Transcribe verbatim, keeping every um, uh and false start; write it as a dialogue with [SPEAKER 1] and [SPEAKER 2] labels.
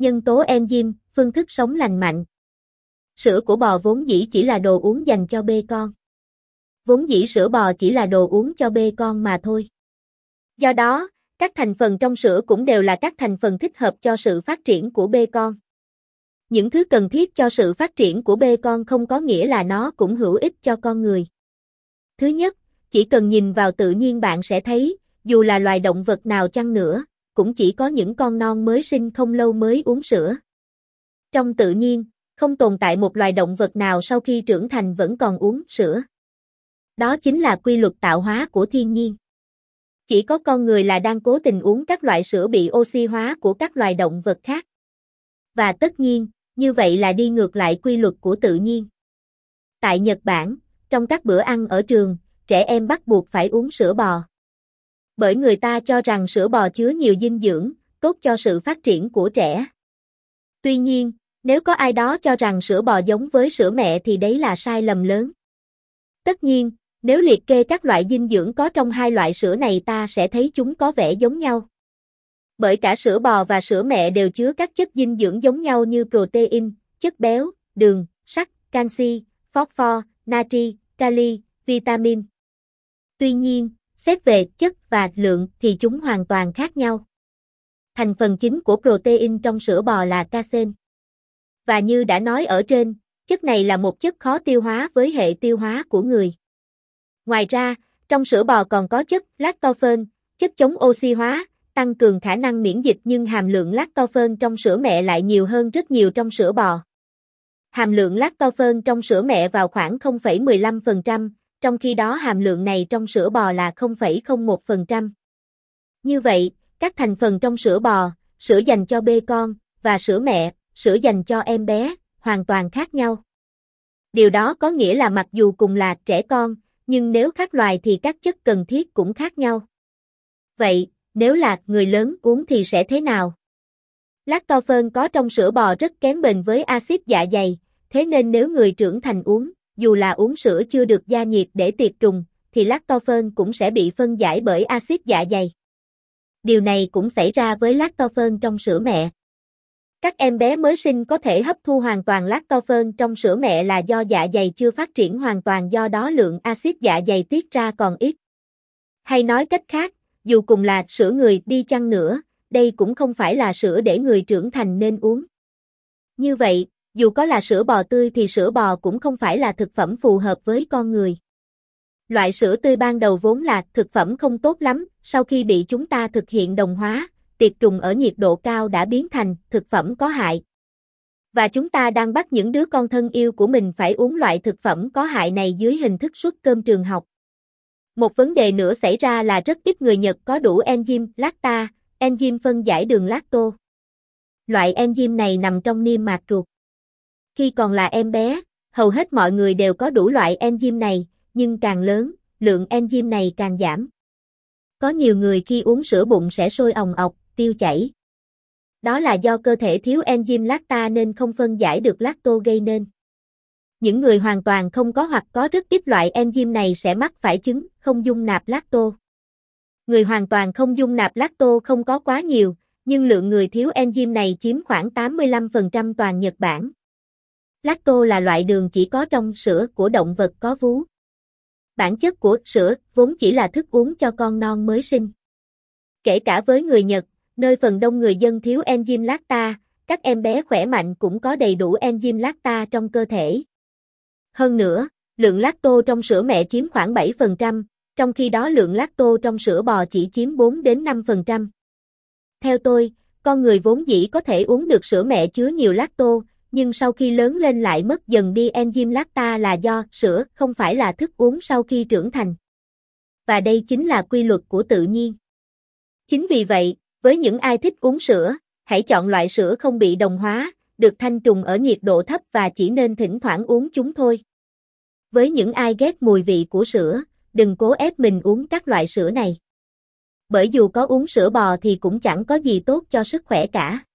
[SPEAKER 1] Nhân tố enzyme, phương thức sống lành mạnh. Sữa của bò vốn dĩ chỉ là đồ uống dành cho bê con. Vốn dĩ sữa bò chỉ là đồ uống cho bê con mà thôi. Do đó, các thành phần trong sữa cũng đều là các thành phần thích hợp cho sự phát triển của bê con. Những thứ cần thiết cho sự phát triển của bê con không có nghĩa là nó cũng hữu ích cho con người. Thứ nhất, chỉ cần nhìn vào tự nhiên bạn sẽ thấy, dù là loài động vật nào chăng nữa, cũng chỉ có những con non mới sinh không lâu mới uống sữa. Trong tự nhiên, không tồn tại một loài động vật nào sau khi trưởng thành vẫn còn uống sữa. Đó chính là quy luật tạo hóa của thiên nhiên. Chỉ có con người là đang cố tình uống các loại sữa bị oxy hóa của các loài động vật khác. Và tất nhiên, như vậy là đi ngược lại quy luật của tự nhiên. Tại Nhật Bản, trong các bữa ăn ở trường, trẻ em bắt buộc phải uống sữa bò. Bởi người ta cho rằng sữa bò chứa nhiều dinh dưỡng, tốt cho sự phát triển của trẻ. Tuy nhiên, nếu có ai đó cho rằng sữa bò giống với sữa mẹ thì đấy là sai lầm lớn. Tất nhiên, nếu liệt kê các loại dinh dưỡng có trong hai loại sữa này ta sẽ thấy chúng có vẻ giống nhau. Bởi cả sữa bò và sữa mẹ đều chứa các chất dinh dưỡng giống nhau như protein, chất béo, đường, sắt, canxi, phosphor, natri, kali, vitamin. Tuy nhiên, xét về chất và lượng thì chúng hoàn toàn khác nhau. Thành phần chính của protein trong sữa bò là casein. Và như đã nói ở trên, chất này là một chất khó tiêu hóa với hệ tiêu hóa của người. Ngoài ra, trong sữa bò còn có chất lactofen, chất chống oxy hóa, tăng cường khả năng miễn dịch nhưng hàm lượng lactofen trong sữa mẹ lại nhiều hơn rất nhiều trong sữa bò. Hàm lượng lactofen trong sữa mẹ vào khoảng không phẩy mười lăm phần trăm, trong khi đó hàm lượng này trong sữa bò là không phẩy không một phần trăm. Như vậy, các thành phần trong sữa bò, sữa dành cho bê con, và sữa mẹ, sữa dành cho em bé, hoàn toàn khác nhau. Điều đó có nghĩa là mặc dù cùng là trẻ con, nhưng nếu khác loài thì các chất cần thiết cũng khác nhau. Vậy, nếu là người lớn uống thì sẽ thế nào? Lactofen có trong sữa bò rất kém bền với axit dạ dày, thế nên nếu người trưởng thành uống, dù là uống sữa chưa được gia nhiệt để tiệt trùng, thì lactofen cũng sẽ bị phân giải bởi axit dạ dày. Điều này cũng xảy ra với lactofen trong sữa mẹ. Các em bé mới sinh có thể hấp thu hoàn toàn lactofen trong sữa mẹ là do dạ dày chưa phát triển hoàn toàn, do đó lượng axit dạ dày tiết ra còn ít. Hay nói cách khác, dù cùng là sữa người đi chăng nữa, đây cũng không phải là sữa để người trưởng thành nên uống. Như vậy, dù có là sữa bò tươi thì sữa bò cũng không phải là thực phẩm phù hợp với con người. Loại sữa tươi ban đầu vốn là thực phẩm không tốt lắm, sau khi bị chúng ta thực hiện đồng hóa, tiệt trùng ở nhiệt độ cao đã biến thành thực phẩm có hại. Và chúng ta đang bắt những đứa con thân yêu của mình phải uống loại thực phẩm có hại này dưới hình thức suất cơm trường học. Một vấn đề nữa xảy ra là rất ít người Nhật có đủ enzyme lacta, enzyme phân giải đường lacto. Loại enzyme này nằm trong niêm mạc ruột. Khi còn là em bé, hầu hết mọi người đều có đủ loại enzyme này, nhưng càng lớn, lượng enzyme này càng giảm. Có nhiều người khi uống sữa bụng sẽ sôi òng ọc, tiêu chảy. Đó là do cơ thể thiếu enzyme lacta nên không phân giải được lacto gây nên. Những người hoàn toàn không có hoặc có rất ít loại enzyme này sẽ mắc phải chứng không dung nạp lacto. Người hoàn toàn không dung nạp lacto không có quá nhiều, nhưng lượng người thiếu enzyme này chiếm khoảng tám mươi lăm phần trăm toàn Nhật Bản. Lacto là loại đường chỉ có trong sữa của động vật có vú. Bản chất của sữa vốn chỉ là thức uống cho con non mới sinh. Kể cả với người Nhật, nơi phần đông người dân thiếu enzyme lacta, các em bé khỏe mạnh cũng có đầy đủ enzyme lacta trong cơ thể. Hơn nữa, lượng lacto trong sữa mẹ chiếm khoảng bảy phần trăm, trong khi đó lượng lacto trong sữa bò chỉ chiếm bốn đến năm phần trăm. Theo tôi, con người vốn dĩ có thể uống được sữa mẹ chứa nhiều lacto, nhưng sau khi lớn lên lại mất dần đi enzyme lacta là do sữa không phải là thức uống sau khi trưởng thành. Và đây chính là quy luật của tự nhiên. Chính vì vậy, với những ai thích uống sữa, hãy chọn loại sữa không bị đồng hóa, được thanh trùng ở nhiệt độ thấp và chỉ nên thỉnh thoảng uống chúng thôi. Với những ai ghét mùi vị của sữa, đừng cố ép mình uống các loại sữa này. Bởi dù có uống sữa bò thì cũng chẳng có gì tốt cho sức khỏe cả.